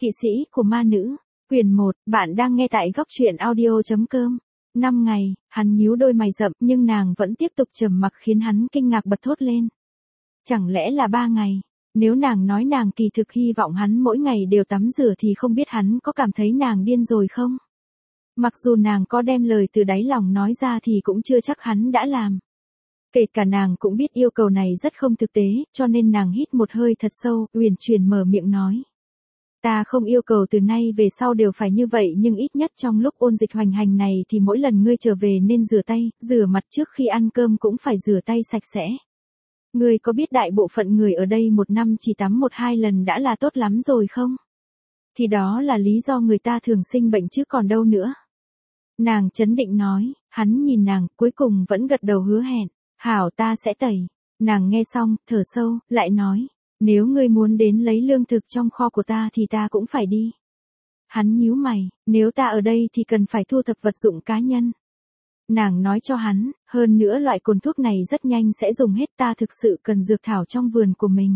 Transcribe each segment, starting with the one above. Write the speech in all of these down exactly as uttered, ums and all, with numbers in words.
Kỵ sĩ của ma nữ, quyển một, bạn đang nghe tại góc truyện audio chấm com. Năm ngày, hắn nhíu đôi mày rậm nhưng nàng vẫn tiếp tục trầm mặc khiến hắn kinh ngạc bật thốt lên. Chẳng lẽ là ba ngày? Nếu nàng nói nàng kỳ thực hy vọng hắn mỗi ngày đều tắm rửa thì không biết hắn có cảm thấy nàng điên rồi không? Mặc dù nàng có đem lời từ đáy lòng nói ra thì cũng chưa chắc hắn đã làm. Kể cả nàng cũng biết yêu cầu này rất không thực tế, cho nên nàng hít một hơi thật sâu, uyển chuyển mở miệng nói. Ta không yêu cầu từ nay về sau đều phải như vậy, nhưng ít nhất trong lúc ôn dịch hoành hành này thì mỗi lần ngươi trở về nên rửa tay, rửa mặt trước khi ăn cơm cũng phải rửa tay sạch sẽ. Ngươi có biết đại bộ phận người ở đây một năm chỉ tắm một hai lần đã là tốt lắm rồi không? Thì đó là lý do người ta thường sinh bệnh chứ còn đâu nữa. Nàng trấn định nói, hắn nhìn nàng, cuối cùng vẫn gật đầu hứa hẹn. Hảo, ta sẽ tẩy. Nàng nghe xong, thở sâu, lại nói. Nếu ngươi muốn đến lấy lương thực trong kho của ta thì ta cũng phải đi. Hắn nhíu mày, nếu ta ở đây thì cần phải thu thập vật dụng cá nhân. Nàng nói cho hắn, hơn nữa loại cồn thuốc này rất nhanh sẽ dùng hết, ta thực sự cần dược thảo trong vườn của mình.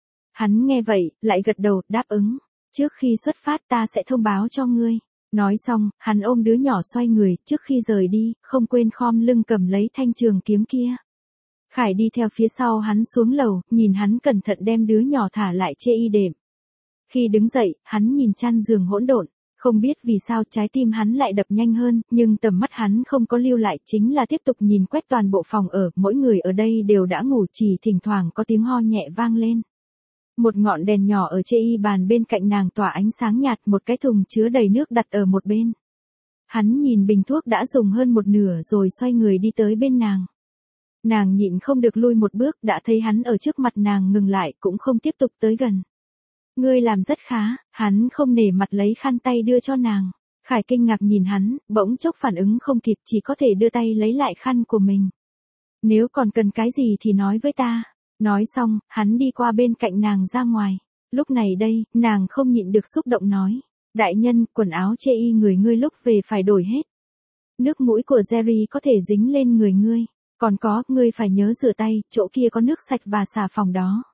Hắn nghe vậy, lại gật đầu, đáp ứng. Trước khi xuất phát ta sẽ thông báo cho ngươi. Nói xong, hắn ôm đứa nhỏ xoay người, trước khi rời đi, không quên khom lưng cầm lấy thanh trường kiếm kia. Khải đi theo phía sau hắn xuống lầu, nhìn hắn cẩn thận đem đứa nhỏ thả lại chê y đệm. Khi đứng dậy, hắn nhìn chăn giường hỗn độn, không biết vì sao trái tim hắn lại đập nhanh hơn, nhưng tầm mắt hắn không có lưu lại, chính là tiếp tục nhìn quét toàn bộ phòng ở, mỗi người ở đây đều đã ngủ, chỉ thỉnh thoảng có tiếng ho nhẹ vang lên. Một ngọn đèn nhỏ ở chê y bàn bên cạnh nàng tỏa ánh sáng nhạt, một cái thùng chứa đầy nước đặt ở một bên. Hắn nhìn bình thuốc đã dùng hơn một nửa rồi xoay người đi tới bên nàng. Nàng nhịn không được lui một bước, đã thấy hắn ở trước mặt nàng ngừng lại, cũng không tiếp tục tới gần. Ngươi làm rất khá, hắn không nể mặt lấy khăn tay đưa cho nàng. Khải kinh ngạc nhìn hắn, bỗng chốc phản ứng không kịp, chỉ có thể đưa tay lấy lại khăn của mình. Nếu còn cần cái gì thì nói với ta. Nói xong, hắn đi qua bên cạnh nàng ra ngoài. Lúc này đây, nàng không nhịn được xúc động nói. Đại nhân, quần áo chê y người ngươi lúc về phải đổi hết. Nước mũi của Jerry có thể dính lên người ngươi. Còn có, ngươi phải nhớ rửa tay, chỗ kia có nước sạch và xà phòng đó.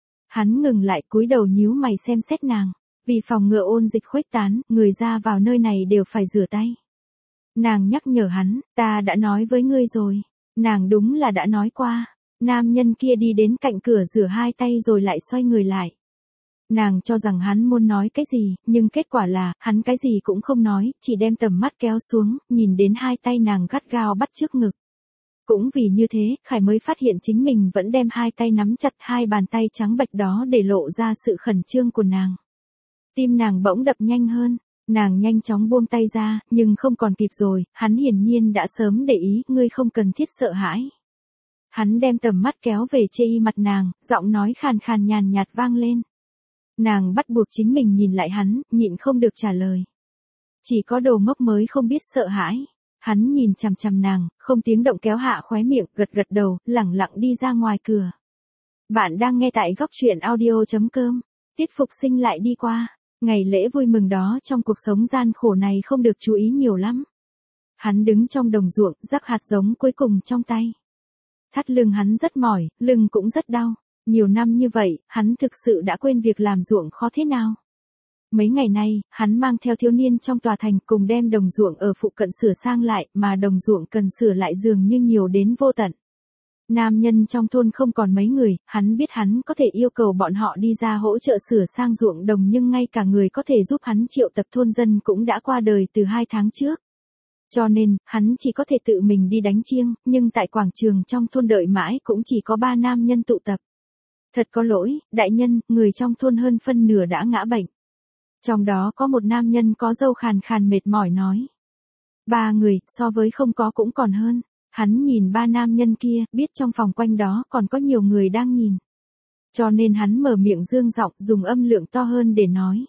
Hắn ngừng lại, cúi đầu nhíu mày xem xét nàng. Vì phòng ngừa ôn dịch khuếch tán, người ra vào nơi này đều phải rửa tay. Nàng nhắc nhở hắn, ta đã nói với ngươi rồi. Nàng đúng là đã nói qua. Nam nhân kia đi đến cạnh cửa rửa hai tay rồi lại xoay người lại. Nàng cho rằng hắn muốn nói cái gì, nhưng kết quả là, hắn cái gì cũng không nói, chỉ đem tầm mắt kéo xuống, nhìn đến hai tay nàng gắt gao bắt trước ngực. Cũng vì như thế, Khải mới phát hiện chính mình vẫn đem hai tay nắm chặt hai bàn tay trắng bệch đó để lộ ra sự khẩn trương của nàng. Tim nàng bỗng đập nhanh hơn, nàng nhanh chóng buông tay ra, nhưng không còn kịp rồi, hắn hiển nhiên đã sớm để ý, ngươi không cần thiết sợ hãi. Hắn đem tầm mắt kéo về chê y mặt nàng, giọng nói khàn khàn nhàn nhạt vang lên. Nàng bắt buộc chính mình nhìn lại hắn, nhịn không được trả lời. Chỉ có đồ ngốc mới không biết sợ hãi. Hắn nhìn chằm chằm nàng, không tiếng động kéo hạ khóe miệng, gật gật đầu, lẳng lặng đi ra ngoài cửa. Bạn đang nghe tại góc truyện audio chấm com. Tiết Phục Sinh lại đi qua. Ngày lễ vui mừng đó trong cuộc sống gian khổ này không được chú ý nhiều lắm. Hắn đứng trong đồng ruộng, rắc hạt giống cuối cùng trong tay. Thắt lưng hắn rất mỏi, lưng cũng rất đau. Nhiều năm như vậy, hắn thực sự đã quên việc làm ruộng khó thế nào. Mấy ngày nay, hắn mang theo thiếu niên trong tòa thành cùng đem đồng ruộng ở phụ cận sửa sang lại, mà đồng ruộng cần sửa lại dường như nhiều đến vô tận. Nam nhân trong thôn không còn mấy người, hắn biết hắn có thể yêu cầu bọn họ đi ra hỗ trợ sửa sang ruộng đồng, nhưng ngay cả người có thể giúp hắn triệu tập thôn dân cũng đã qua đời từ hai tháng trước. Cho nên, hắn chỉ có thể tự mình đi đánh chiêng, nhưng tại quảng trường trong thôn đợi mãi cũng chỉ có ba nam nhân tụ tập. Thật có lỗi, đại nhân, người trong thôn hơn phân nửa đã ngã bệnh. Trong đó có một nam nhân có râu khàn khàn mệt mỏi nói. Ba người, so với không có cũng còn hơn. Hắn nhìn ba nam nhân kia, biết trong phòng quanh đó còn có nhiều người đang nhìn. Cho nên hắn mở miệng dương giọng, dùng âm lượng to hơn để nói.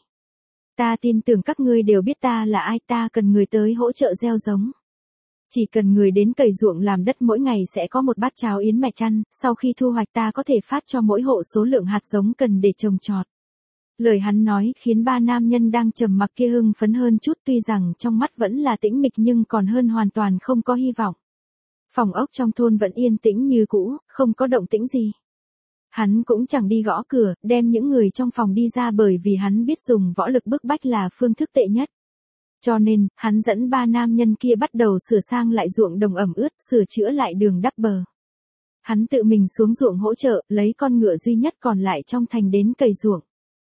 Ta tin tưởng các ngươi đều biết ta là ai, ta cần người tới hỗ trợ gieo giống. Chỉ cần người đến cày ruộng làm đất, mỗi ngày sẽ có một bát cháo yến mẹ chăn, sau khi thu hoạch ta có thể phát cho mỗi hộ số lượng hạt giống cần để trồng trọt. Lời hắn nói khiến ba nam nhân đang trầm mặc kia hưng phấn hơn chút, tuy rằng trong mắt vẫn là tĩnh mịch nhưng còn hơn hoàn toàn không có hy vọng. Phòng ốc trong thôn vẫn yên tĩnh như cũ, không có động tĩnh gì. Hắn cũng chẳng đi gõ cửa, đem những người trong phòng đi ra bởi vì hắn biết dùng võ lực bức bách là phương thức tệ nhất. Cho nên, hắn dẫn ba nam nhân kia bắt đầu sửa sang lại ruộng đồng ẩm ướt, sửa chữa lại đường đắp bờ. Hắn tự mình xuống ruộng hỗ trợ, lấy con ngựa duy nhất còn lại trong thành đến cày ruộng.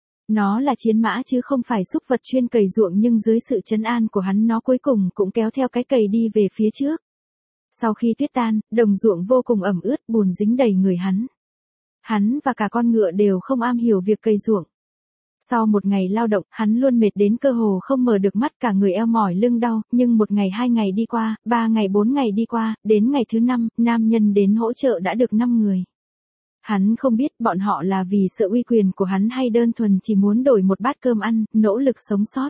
Nó là chiến mã chứ không phải súc vật chuyên cày ruộng, nhưng dưới sự trấn an của hắn nó cuối cùng cũng kéo theo cái cày đi về phía trước. Sau khi tuyết tan, đồng ruộng vô cùng ẩm ướt, bùn dính đầy người hắn. Hắn và cả con ngựa đều không am hiểu việc cày ruộng. Sau một ngày lao động, hắn luôn mệt đến cơ hồ không mở được mắt, cả người eo mỏi lưng đau, nhưng một ngày hai ngày đi qua, ba ngày bốn ngày đi qua, đến ngày thứ năm, nam nhân đến hỗ trợ đã được năm người. Hắn không biết bọn họ là vì sợ uy quyền của hắn hay đơn thuần chỉ muốn đổi một bát cơm ăn, nỗ lực sống sót.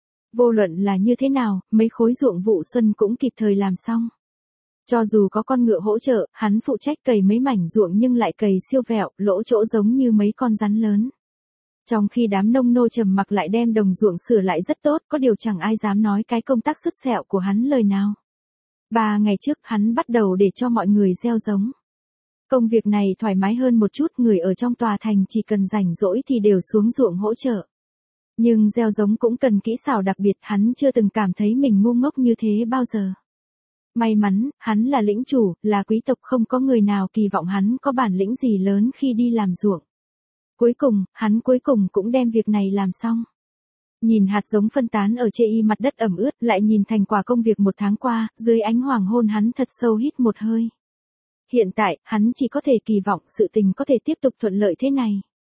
Vô luận là như thế nào, mấy khối ruộng vụ xuân cũng kịp thời làm xong. Cho dù có con ngựa hỗ trợ, hắn phụ trách cày mấy mảnh ruộng nhưng lại cày siêu vẹo, lỗ chỗ giống như mấy con rắn lớn. Trong khi đám nông nô trầm mặc lại đem đồng ruộng sửa lại rất tốt, có điều chẳng ai dám nói cái công tác sứt sẹo của hắn lời nào. Ba ngày trước hắn bắt đầu để cho mọi người gieo giống. Công việc này thoải mái hơn một chút, người ở trong tòa thành chỉ cần rảnh rỗi thì đều xuống ruộng hỗ trợ. Nhưng gieo giống cũng cần kỹ xảo đặc biệt, hắn chưa từng cảm thấy mình ngu ngốc như thế bao giờ. May mắn, hắn là lĩnh chủ, là quý tộc, không có người nào kỳ vọng hắn có bản lĩnh gì lớn khi đi làm ruộng. Cuối cùng, hắn cuối cùng cũng đem việc này làm xong. Nhìn hạt giống phân tán ở chê y mặt đất ẩm ướt, lại nhìn thành quả công việc một tháng qua, dưới ánh hoàng hôn hắn thật sâu hít một hơi. Hiện tại, hắn chỉ có thể kỳ vọng sự tình có thể tiếp tục thuận lợi thế này.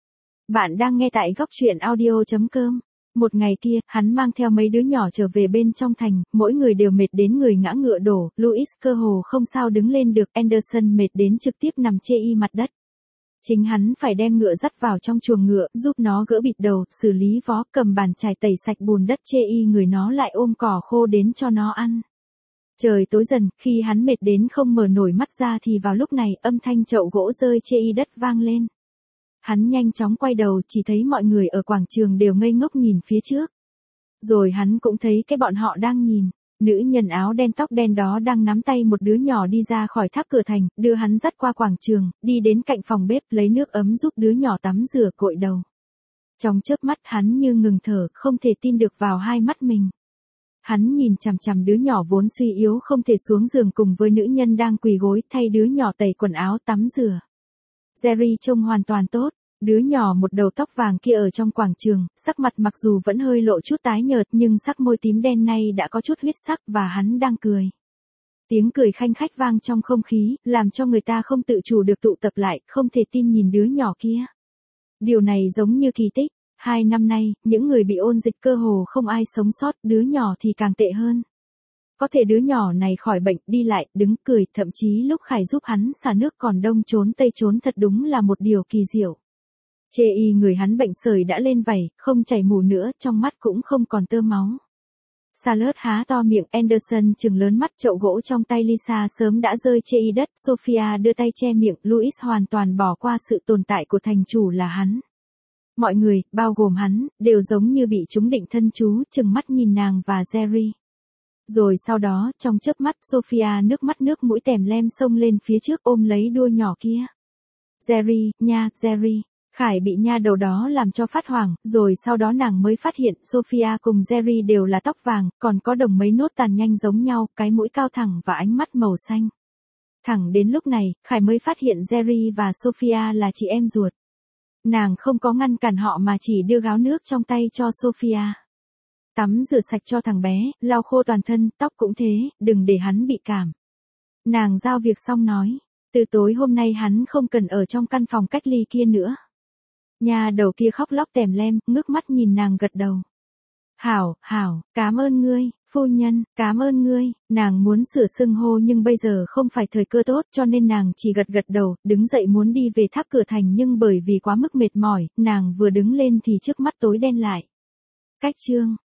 Bạn đang nghe tại góc truyện audio chấm com. Một ngày kia, hắn mang theo mấy đứa nhỏ trở về bên trong thành, mỗi người đều mệt đến người ngã ngựa đổ, Louis cơ hồ không sao đứng lên được, Anderson mệt đến trực tiếp nằm chê y mặt đất. Chính hắn phải đem ngựa dắt vào trong chuồng ngựa, giúp nó gỡ bịt đầu, xử lý vó, cầm bàn chải tẩy sạch bùn đất chê y, người nó lại ôm cỏ khô đến cho nó ăn. Trời tối dần, khi hắn mệt đến không mở nổi mắt ra thì vào lúc này âm thanh chậu gỗ rơi chê y đất vang lên. Hắn nhanh chóng quay đầu, chỉ thấy mọi người ở quảng trường đều ngây ngốc nhìn phía trước. Rồi hắn cũng thấy cái bọn họ đang nhìn. Nữ nhân áo đen tóc đen đó đang nắm tay một đứa nhỏ đi ra khỏi tháp cửa thành, đưa hắn dắt qua quảng trường, đi đến cạnh phòng bếp lấy nước ấm giúp đứa nhỏ tắm rửa cội đầu. Trong chớp mắt hắn như ngừng thở, không thể tin được vào hai mắt mình. Hắn nhìn chằm chằm đứa nhỏ vốn suy yếu không thể xuống giường cùng với nữ nhân đang quỳ gối thay đứa nhỏ tẩy quần áo tắm rửa. Jerry trông hoàn toàn tốt. Đứa nhỏ một đầu tóc vàng kia ở trong quảng trường, sắc mặt mặc dù vẫn hơi lộ chút tái nhợt nhưng sắc môi tím đen nay đã có chút huyết sắc và hắn đang cười. Tiếng cười khanh khách vang trong không khí, làm cho người ta không tự chủ được tụ tập lại, không thể tin nhìn đứa nhỏ kia. Điều này giống như kỳ tích. Hai năm nay, những người bị ôn dịch cơ hồ không ai sống sót, đứa nhỏ thì càng tệ hơn. Có thể đứa nhỏ này khỏi bệnh, đi lại, đứng, cười, thậm chí lúc Khải giúp hắn xả nước còn đông trốn tây trốn thật đúng là một điều kỳ diệu. Chê y người hắn bệnh sởi đã lên vảy, không chảy mù nữa, trong mắt cũng không còn tơ máu. Charlotte há to miệng, Anderson trừng lớn mắt, chậu gỗ trong tay Lisa sớm đã rơi chê y đất, Sophia đưa tay che miệng, Louis hoàn toàn bỏ qua sự tồn tại của thành chủ là hắn. Mọi người, bao gồm hắn, đều giống như bị trúng định thân chú, trừng mắt nhìn nàng và Jerry. Rồi sau đó, trong chớp mắt, Sophia nước mắt nước mũi tèm lem xông lên phía trước ôm lấy đua nhỏ kia. Jerry, nha, Jerry. Khải bị nha đầu đó làm cho phát hoảng, rồi sau đó nàng mới phát hiện Sophia cùng Jerry đều là tóc vàng, còn có đồng mấy nốt tàn nhanh giống nhau, cái mũi cao thẳng và ánh mắt màu xanh. Thẳng đến lúc này, Khải mới phát hiện Jerry và Sophia là chị em ruột. Nàng không có ngăn cản họ mà chỉ đưa gáo nước trong tay cho Sophia. Tắm rửa sạch cho thằng bé, lau khô toàn thân, tóc cũng thế, đừng để hắn bị cảm. Nàng giao việc xong nói, từ tối hôm nay hắn không cần ở trong căn phòng cách ly kia nữa. Nhà đầu kia khóc lóc tèm lem, ngước mắt nhìn nàng gật đầu. Hảo, hảo, cảm ơn ngươi, phu nhân, cảm ơn ngươi, nàng muốn sửa xưng hô nhưng bây giờ không phải thời cơ tốt cho nên nàng chỉ gật gật đầu, đứng dậy muốn đi về tháp cửa thành nhưng bởi vì quá mức mệt mỏi, nàng vừa đứng lên thì trước mắt tối đen lại. Cách chương